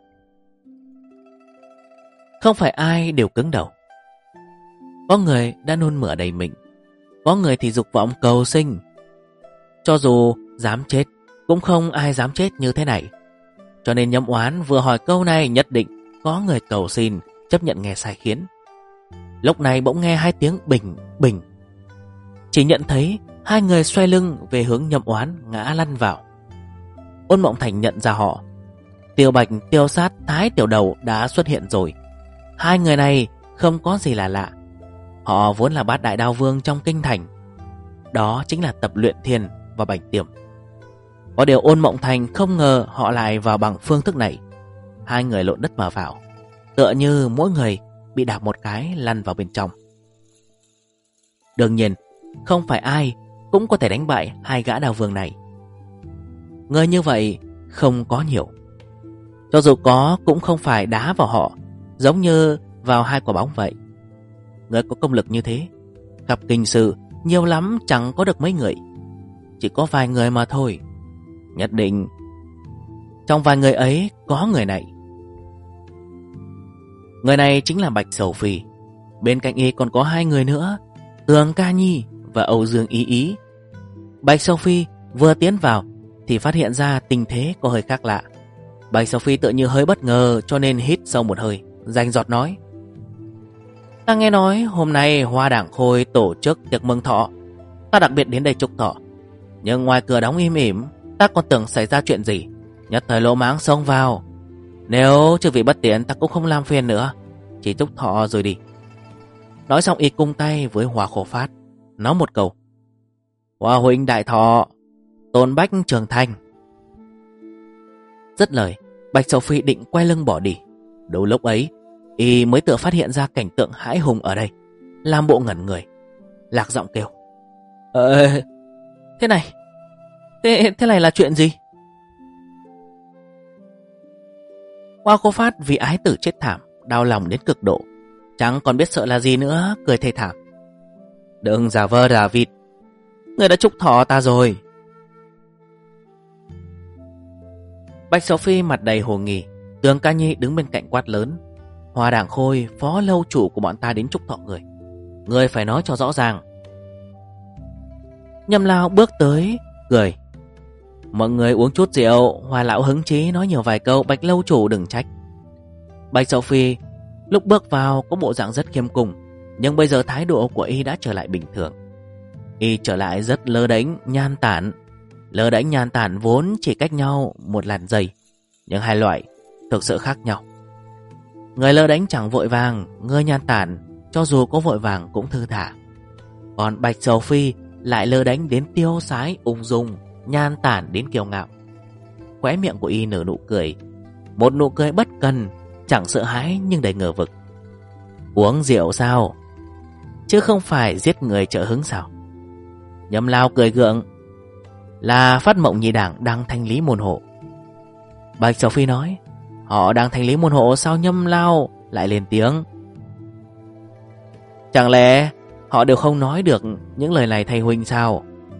Không phải ai đều cứng đầu. Có người đã nôn mửa đầy mình, có người thì dục vọng cầu sinh. Cho dù dám chết cũng không ai dám chết như thế này. Cho nên Nhâm Oán vừa hỏi câu này nhất định có người cầu xin, chấp nhận nghe sai khiến. Lúc này bỗng nghe 2 tiếng bình bình. Chỉ nhận thấy 2 người xoay lưng về hướng Nhâm Oán ngã lăn vào. Ôn Mộng Thành nhận ra họ. Tiêu Bạch, Tiêu Sát, Thái Tiểu Đầu đã xuất hiện rồi. Hai người này không có gì là lạ. Họ vốn là bát đại đao vương trong kinh thành. Đó chính là Tập Luyện Thiên và Bạch Tiềm. Có điều Ôn Mộng Thành không ngờ họ lại vào bằng phương thức này. Hai người lộn đất mà vào, tựa như mỗi người bị đạp một cái lăn vào bên trong. Đương nhiên, không phải ai cũng có thể đánh bại hai gã đao vương này. Người như vậy không có nhiều. Cho dù có cũng không phải đá vào họ, giống như vào hai quả bóng vậy. Người có công lực như thế, gặp kinh sự nhiều lắm chẳng có được mấy người. Chỉ có vài người mà thôi. Nhất định trong vài người ấy có người này. Người này chính là Bạch Sầu Phi. Bên cạnh y còn có hai người nữa, Tường Ca Nhi và Âu Dương Ý Ý. Bạch Sầu Phi vừa tiến vào thì phát hiện ra tình thế có hơi khác lạ. Bạch Sầu Phi tự như hơi bất ngờ, cho nên hít sâu một hơi, rành giọt nói: Ta nghe nói hôm nay Hoa Đảng Khôi tổ chức tiệc mừng thọ, ta đặc biệt đến đây chúc thọ. Nhưng ngoài cửa đóng im ỉm, ta còn tưởng xảy ra chuyện gì, nhất thời lỗ mãng xông vào. Nếu chư vị bất tiện, ta cũng không làm phiền nữa, chỉ chúc thọ rồi đi. Nói xong y cung tay với Hoa Khổ Phát, nói một câu: Hoa huynh đại thọ, tôn bách trường thành. Dứt lời, Bạch Sầu Phi định quay lưng bỏ đi. Đúng lúc ấy, y mới tự phát hiện ra cảnh tượng hãi hùng ở đây, làm bộ ngẩn người, lạc giọng kêu: Thế này, thế này là chuyện gì? Hoa Khô Phát vì ái tử chết thảm, đau lòng đến cực độ, chẳng còn biết sợ là gì nữa, cười thê thảm: Đừng giả vờ giả vịt, người đã chúc thọ ta rồi. Bạch Sầu Phi mặt đầy hồ nghi. Tường Ca Nhi đứng bên cạnh quát lớn: Hoa Đảng Khôi, phó lâu chủ của bọn ta đến chúc thọ người phải nói cho rõ ràng. Nhâm Lao bước tới cười: Mọi người uống chút rượu, Hoa lão hứng chí nói nhiều vài câu, Bạch lâu chủ đừng trách. Bạch Sầu Phi lúc bước vào có bộ dạng rất khiêm cung, nhưng bây giờ thái độ của y đã trở lại bình thường. Y trở lại rất lơ đễnh nhan tản. Lơ đễnh nhan tản vốn chỉ cách nhau một làn giày, nhưng hai loại thực sự khác nhau. Người lơ đễnh chẳng vội vàng, người nhan tản cho dù có vội vàng cũng thư thả. Còn Bạch Sầu Phi lại lơ đễnh đến tiêu sái ung dung, nhan tản đến kiêu ngạo. Khóe miệng của y nở nụ cười, một nụ cười bất cần, chẳng sợ hãi nhưng đầy ngờ vực. Uống rượu sao, chứ không phải giết người trợ hứng sao? Nhâm Lao cười gượng: Là Phát Mộng Nhị Đảng đang thanh lý môn hộ. Bạch Sầu Phi nói: Họ đang thanh lý môn hộ sao? Nhâm Lao lại lên tiếng: Chẳng lẽ họ đều không nói được những lời này thầy huynh sao?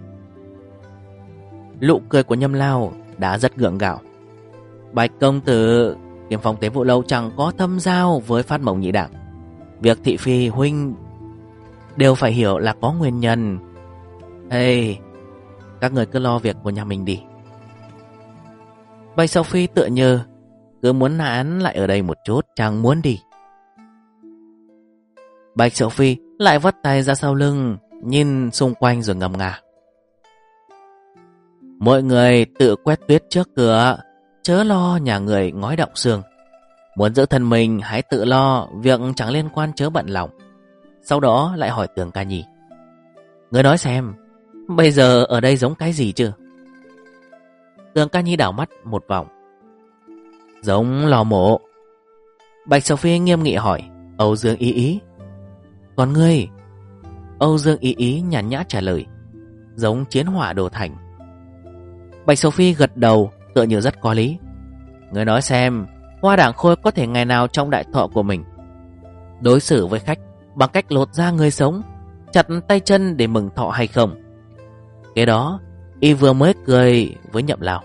Nụ cười của Nhâm Lao đã rất gượng gạo. Bạch công tử, Kiếm Phong Tế Vụ Lâu chẳng có thâm giao với Phát Mộng Nhị Đảng. Việc thị phi huynh đều phải hiểu là có nguyên nhân. Các người cứ lo việc của nhà mình đi. Bạch Sầu Phi tựa như cứ muốn nán lại ở đây một chút, chẳng muốn đi. Bạch Sầu Phi lại vắt tay ra sau lưng, nhìn xung quanh rồi ngầm ngà: Mọi người tự quét tuyết trước cửa, chớ lo nhà người ngói động xương. Muốn giữ thân mình hãy tự lo, việc chẳng liên quan chớ bận lòng. Sau đó lại hỏi Tường Ca Nhi: Người nói xem, bây giờ ở đây giống cái gì chứ? Tường Ca Nhi đảo mắt một vòng: Giống lò mổ. Bạch Sầu Phi nghiêm nghị hỏi Âu Dương Ý Ý: Còn ngươi? Âu Dương Ý Ý nhàn nhã trả lời: Giống chiến hỏa đồ thành. Bạch Sầu Phi gật đầu tựa như rất có lý: Người nói xem, Hoa Đảng Khôi có thể ngày nào trong đại thọ của mình đối xử với khách bằng cách lột da người sống, chặt tay chân để mừng thọ hay không? Cái đó y vừa mới cười với Nhậm Lao: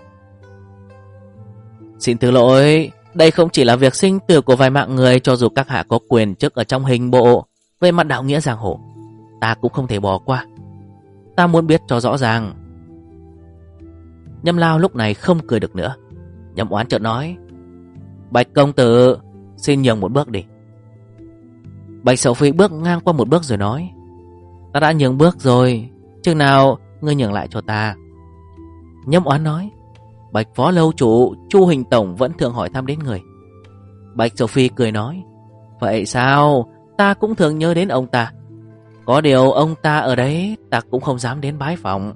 Xin thứ lỗi, đây không chỉ là việc sinh tử của vài mạng người. Cho dù các hạ có quyền chức ở trong hình bộ, về mặt đạo nghĩa giang hồ, ta cũng không thể bỏ qua. Ta muốn biết cho rõ ràng. Nhâm Lao lúc này không cười được nữa. Nhâm Oán chợt nói: Bạch công tử, xin nhường một bước đi. Bạch Sầu Phi bước ngang qua một bước rồi nói: Ta đã nhường bước rồi, chừng nào ngươi nhường lại cho ta? Nhâm Oán nói: Bạch phó lâu chủ, Chu Hình tổng vẫn thường hỏi thăm đến người. Bạch Sầu Phi cười nói, vậy sao, ta cũng thường nhớ đến ông ta. Có điều ông ta ở đấy ta cũng không dám đến bái phỏng.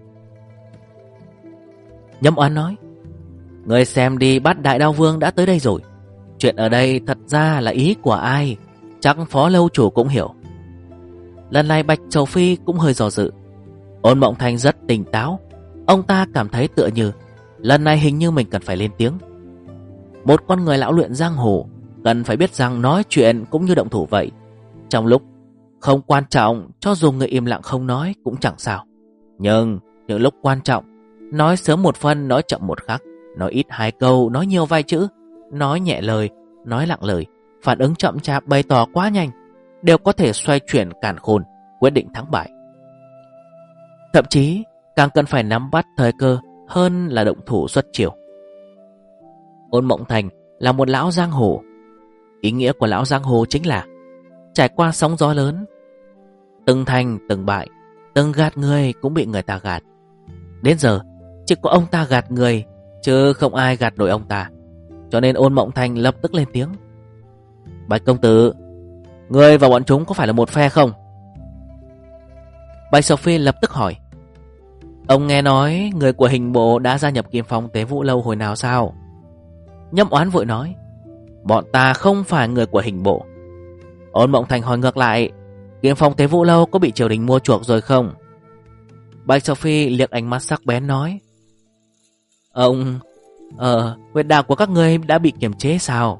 Nhâm Oán nói, người xem đi, Bát Đại Đao Vương đã tới đây rồi. Chuyện ở đây thật ra là ý của ai, chắc phó lâu chủ cũng hiểu. Lần này Bạch Sầu Phi cũng hơi do dự. Ôn Mộng Thành rất tỉnh táo. Ông ta cảm thấy tựa như lần này hình như mình cần phải lên tiếng. Một con người lão luyện giang hồ cần phải biết rằng nói chuyện cũng như động thủ vậy. Trong lúc không quan trọng, cho dù người im lặng không nói cũng chẳng sao. Nhưng những lúc quan trọng, nói sớm một phân, nói chậm một khắc, nói ít hai câu, nói nhiều vài chữ, nói nhẹ lời, nói nặng lời, phản ứng chậm chạp, bày tỏ quá nhanh, đều có thể xoay chuyển càn khôn, quyết định thắng bại. Thậm chí càng cần phải nắm bắt thời cơ hơn là động thủ xuất chiêu. Ôn Mộng Thành là một lão giang hồ. Ý nghĩa của lão giang hồ chính là trải qua sóng gió lớn, từng thành từng bại, từng gạt người cũng bị người ta gạt. Đến giờ chỉ có ông ta gạt người, chứ không ai gạt nổi ông ta. Cho nên Ôn Mộng Thành lập tức lên tiếng, Bạch công tử, người và bọn chúng có phải là một phe không? Bạch Sầu Phi lập tức hỏi, ông nghe nói người của Hình bộ đã gia nhập Kim Phong Tế Vũ Lâu hồi nào sao? Nhâm Oán vội nói, bọn ta không phải người của Hình bộ. Ôn Mộng Thành hỏi ngược lại, Kim Phong Tế Vũ Lâu có bị triều đình mua chuộc rồi không? Bạch Sầu Phi liếc ánh mắt sắc bén nói, ông, huyết đạo của các ngươi đã bị kiềm chế sao?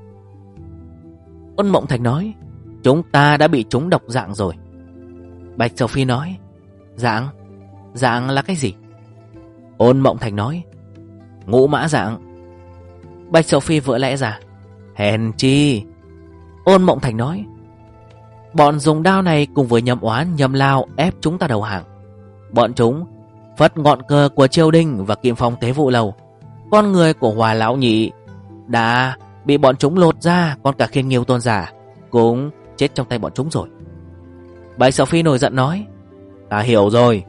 Ôn Mộng Thành nói, chúng ta đã bị trúng độc dạng rồi. Bạch Sầu Phi nói, dạng? Dạng là cái gì? Ôn Mộng Thành nói, ngũ mã dạng. Bạch Sầu Phi vỡ lẽ ra, hèn chi. Ôn Mộng Thành nói, bọn dùng đao này cùng với Nhâm Oán, Nhâm Lao ép chúng ta đầu hàng. Bọn chúng phất ngọn cờ của triều đình và Kim Phong Tế Vũ Lâu. Con người của Hòa Lão Nhị đã bị bọn chúng lột ra, còn cả Khiên Nghiêu Tôn giả cũng chết trong tay bọn chúng rồi. Bạch Sầu Phi nổi giận nói, ta hiểu rồi.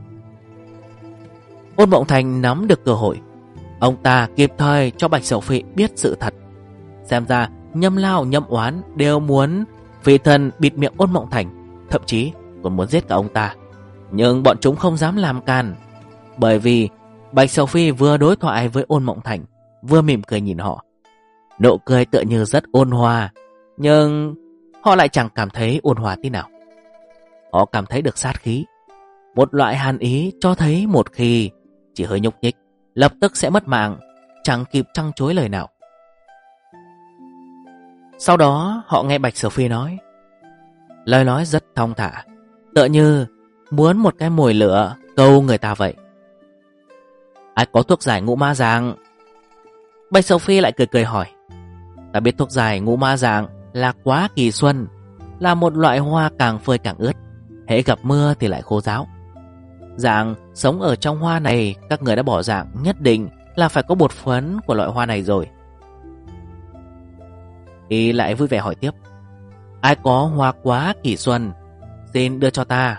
Ôn Mộng Thành nắm được cơ hội, ông ta kịp thời cho Bạch Sầu Phi biết sự thật. Xem ra Nhâm Lao, Nhâm Oán đều muốn phi thân bịt miệng Ôn Mộng Thành, thậm chí còn muốn giết cả ông ta. Nhưng bọn chúng không dám làm can, bởi vì Bạch Sầu Phi vừa đối thoại với Ôn Mộng Thành, vừa mỉm cười nhìn họ. Nụ cười tựa như rất ôn hòa, nhưng họ lại chẳng cảm thấy ôn hòa tí nào. Họ cảm thấy được sát khí, một loại hàn ý cho thấy một khi chỉ hơi nhúc nhích lập tức sẽ mất mạng, chẳng kịp trăng chối lời nào. Sau đó họ nghe Bạch Sầu Phi nói, lời nói rất thong thả, tựa như muốn một cái mồi lửa câu người ta vậy. Ai có thuốc giải ngũ ma dạng? Bạch Sầu Phi lại cười cười hỏi, ta biết thuốc giải ngũ ma dạng là Quá Kỳ Xuân, là một loại hoa càng phơi càng ướt, hễ gặp mưa thì lại khô ráo. Dạng sống ở trong hoa này, các người đã bỏ dạng nhất định là phải có bột phấn của loại hoa này rồi. Y lại vui vẻ hỏi tiếp, ai có hoa Quá Kỳ Xuân, xin đưa cho ta.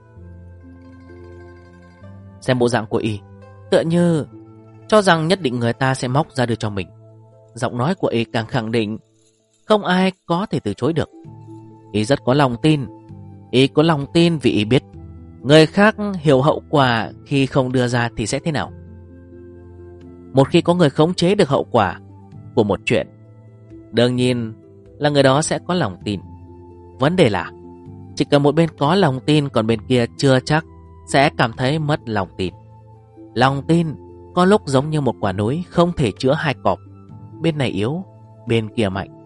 Xem bộ dạng của Y tựa như cho rằng nhất định người ta sẽ móc ra đưa cho mình. Giọng nói của Y càng khẳng định không ai có thể từ chối được. Y rất có lòng tin. Y có lòng tin vì Y biết người khác hiểu hậu quả khi không đưa ra thì sẽ thế nào. Một khi có người khống chế được hậu quả của một chuyện, đương nhiên là người đó sẽ có lòng tin. Vấn đề là chỉ cần một bên có lòng tin, còn bên kia chưa chắc sẽ cảm thấy mất lòng tin. Lòng tin có lúc giống như một quả núi không thể chứa hai cọp, bên này yếu, bên kia mạnh.